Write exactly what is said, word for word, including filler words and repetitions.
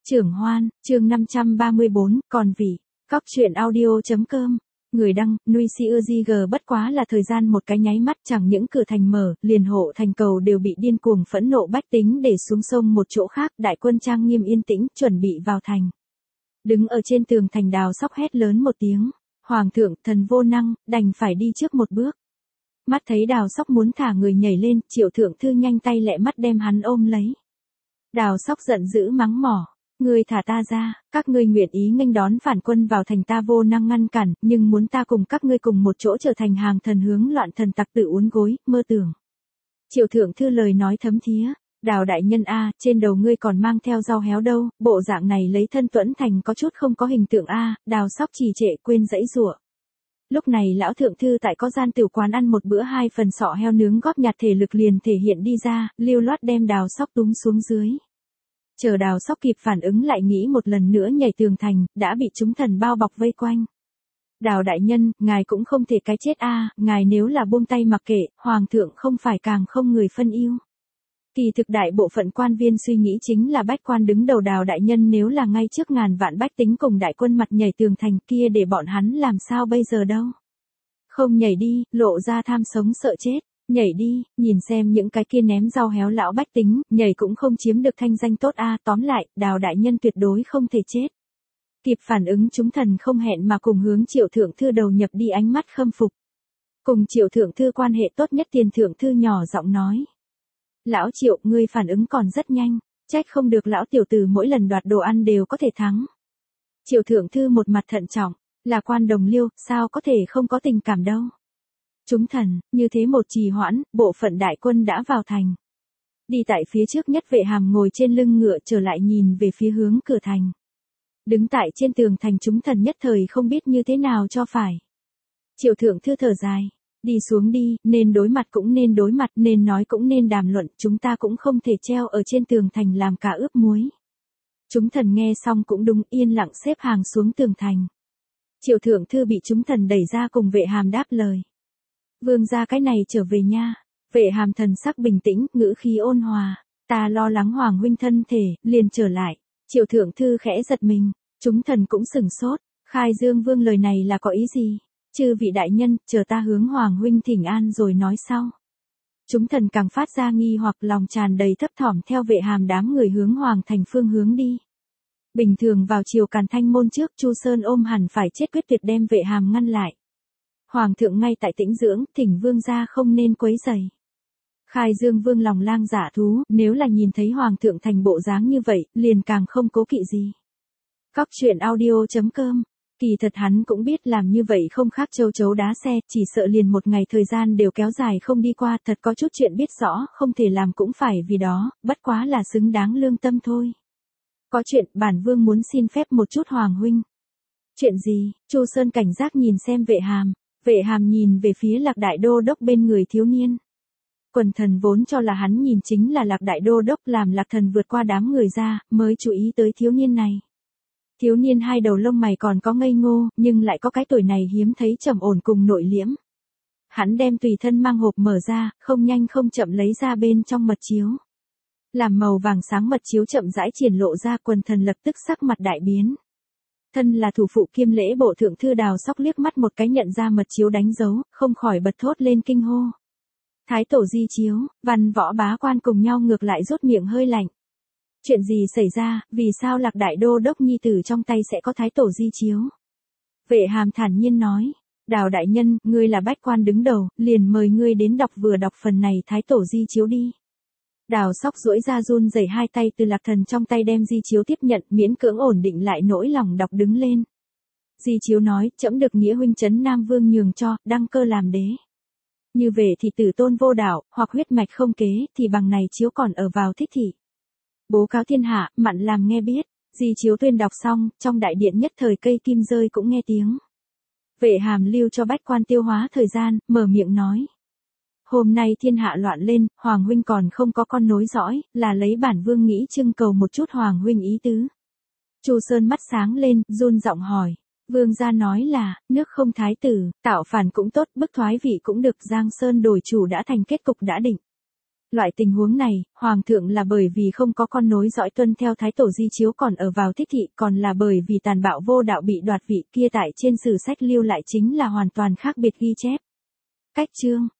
Trưởng Hoan, chương năm trăm ba mươi bốn, còn vị. Cóc truyện audio.com. Người đăng, Nuôi Siêu G bất quá là thời gian một cái nháy mắt, chẳng những cửa thành mở, liền hộ thành cầu đều bị điên cuồng phẫn nộ bách tính để xuống sông một chỗ khác, đại quân trang nghiêm yên tĩnh, chuẩn bị vào thành. Đứng ở trên tường thành Đào Sóc hét lớn một tiếng. Hoàng thượng, thần vô năng, đành phải đi trước một bước. Mắt thấy Đào Sóc muốn thả người nhảy lên, Triệu thượng thư nhanh tay lẹ mắt đem hắn ôm lấy. Đào Sóc giận dữ mắng mỏ. Ngươi thả ta ra, các ngươi nguyện ý nghênh đón phản quân vào thành ta vô năng ngăn cản, nhưng muốn ta cùng các ngươi cùng một chỗ trở thành hàng thần hướng loạn thần tặc tự uốn gối, mơ tưởng. Triệu thượng thư lời nói thấm thía, Đào đại nhân a, trên đầu ngươi còn mang theo rau héo đâu, bộ dạng này lấy thân tuẫn thành có chút không có hình tượng a. Đào Sóc trì trệ quên dãy giụa. Lúc này lão thượng thư tại có gian tiểu quán ăn một bữa hai phần sọ heo nướng góp nhặt thể lực liền thể hiện đi ra, lưu loát đem Đào Sóc túm xuống dưới. Chờ Đào Sóc kịp phản ứng lại nghĩ một lần nữa nhảy tường thành, đã bị chúng thần bao bọc vây quanh. Đào đại nhân, ngài cũng không thể cái chết a, ngài nếu là buông tay mặc kệ, hoàng thượng không phải càng không người phân yêu. Kỳ thực đại bộ phận quan viên suy nghĩ chính là bách quan đứng đầu Đào đại nhân nếu là ngay trước ngàn vạn bách tính cùng đại quân mặt nhảy tường thành kia để bọn hắn làm sao bây giờ đâu. Không nhảy đi, lộ ra tham sống sợ chết. Nhảy đi, nhìn xem những cái kia ném rau héo lão bách tính, nhảy cũng không chiếm được thanh danh tốt a. Tóm lại, Đào đại nhân tuyệt đối không thể chết. Kịp phản ứng chúng thần không hẹn mà cùng hướng Triệu thượng thư đầu nhập đi ánh mắt khâm phục. Cùng Triệu thượng thư quan hệ tốt nhất Tiền thượng thư nhỏ giọng nói. Lão Triệu, ngươi phản ứng còn rất nhanh, trách không được lão tiểu tử mỗi lần đoạt đồ ăn đều có thể thắng. Triệu thượng thư một mặt thận trọng, là quan đồng liêu, sao có thể không có tình cảm đâu. Chúng thần, như thế một trì hoãn, bộ phận đại quân đã vào thành. Đi tại phía trước nhất Vệ Hàm ngồi trên lưng ngựa trở lại nhìn về phía hướng cửa thành. Đứng tại trên tường thành chúng thần nhất thời không biết như thế nào cho phải. Triệu thượng thư thở dài, đi xuống đi, nên đối mặt cũng nên đối mặt, nên nói cũng nên đàm luận, chúng ta cũng không thể treo ở trên tường thành làm cá ướp muối. Chúng thần nghe xong cũng đúng yên lặng xếp hàng xuống tường thành. Triệu thượng thư bị chúng thần đẩy ra cùng Vệ Hàm đáp lời. Vương gia cái này trở về nha. Vệ Hàm thần sắc bình tĩnh, ngữ khí ôn hòa. Ta lo lắng hoàng huynh thân thể, liền trở lại. Triệu thượng thư khẽ giật mình. Chúng thần cũng sửng sốt. Khai Dương vương lời này là có ý gì? Chư vị đại nhân, chờ ta hướng hoàng huynh thỉnh an rồi nói sau. Chúng thần càng phát ra nghi hoặc lòng tràn đầy thấp thỏm theo Vệ Hàm đám người hướng hoàng thành phương hướng đi. Bình thường vào chiều Càn Thanh môn trước Chu Sơn ôm hẳn phải chết quyết tuyệt đem Vệ Hàm ngăn lại. Hoàng thượng ngay tại tĩnh dưỡng, thỉnh vương gia không nên quấy rầy. Khai Dương vương lòng lang dạ thú, nếu là nhìn thấy hoàng thượng thành bộ dáng như vậy, liền càng không cố kỵ gì. Cóc truyện audio.com. Kỳ thật hắn cũng biết làm như vậy không khác châu chấu đá xe, chỉ sợ liền một ngày thời gian đều kéo dài không đi qua, thật có chút chuyện biết rõ, không thể làm cũng phải vì đó, bất quá là xứng đáng lương tâm thôi. Có chuyện, bản vương muốn xin phép một chút hoàng huynh. Chuyện gì? Chu Sơn cảnh giác nhìn xem Vệ Hàm. Vệ Hàm nhìn về phía Lạc Đại Đô Đốc bên người thiếu niên. Quần thần vốn cho là hắn nhìn chính là Lạc Đại Đô Đốc, làm Lạc thần vượt qua đám người ra, mới chú ý tới thiếu niên này. Thiếu niên hai đầu lông mày còn có ngây ngô, nhưng lại có cái tuổi này hiếm thấy trầm ổn cùng nội liễm. Hắn đem tùy thân mang hộp mở ra, không nhanh không chậm lấy ra bên trong mật chiếu. Làm màu vàng sáng mật chiếu chậm rãi triển lộ ra, quần thần lập tức sắc mặt đại biến. Thân là thủ phụ kiêm lễ bộ thượng thư Đào Sóc liếc mắt một cái nhận ra mật chiếu đánh dấu, không khỏi bật thốt lên kinh hô. Thái tổ di chiếu, văn võ bá quan cùng nhau ngược lại rốt miệng hơi lạnh. Chuyện gì xảy ra, vì sao Lạc Đại Đô Đốc nhi tử trong tay sẽ có thái tổ di chiếu? Vệ Hàm thản nhiên nói, Đào đại nhân, ngươi là bách quan đứng đầu, liền mời ngươi đến đọc vừa đọc phần này thái tổ di chiếu đi. Đào Sóc duỗi ra run rẩy hai tay từ Lạc thần trong tay đem di chiếu tiếp nhận, miễn cưỡng ổn định lại nỗi lòng đọc đứng lên. Di chiếu nói, trẫm được nghĩa huynh trấn Nam Vương nhường cho, đăng cơ làm đế. Như về thì tử tôn vô đạo, hoặc huyết mạch không kế, thì bằng này chiếu còn ở vào thích thị. Bố cáo thiên hạ, mặn làm nghe biết. Di chiếu tuyên đọc xong, trong đại điện nhất thời cây kim rơi cũng nghe tiếng. Vệ Hàm lưu cho bách quan tiêu hóa thời gian, mở miệng nói. Hôm nay thiên hạ loạn lên, hoàng huynh còn không có con nối dõi, là lấy bản vương nghĩ trưng cầu một chút hoàng huynh ý tứ. Chu Sơn mắt sáng lên, run giọng hỏi. Vương gia nói là, nước không thái tử, tạo phản cũng tốt, bức thoái vị cũng được, Giang Sơn đổi chủ đã thành kết cục đã định. Loại tình huống này, hoàng thượng là bởi vì không có con nối dõi tuân theo thái tổ di chiếu còn ở vào thích thị, còn là bởi vì tàn bạo vô đạo bị đoạt vị kia tại trên sử sách lưu lại chính là hoàn toàn khác biệt ghi chép. Cách chương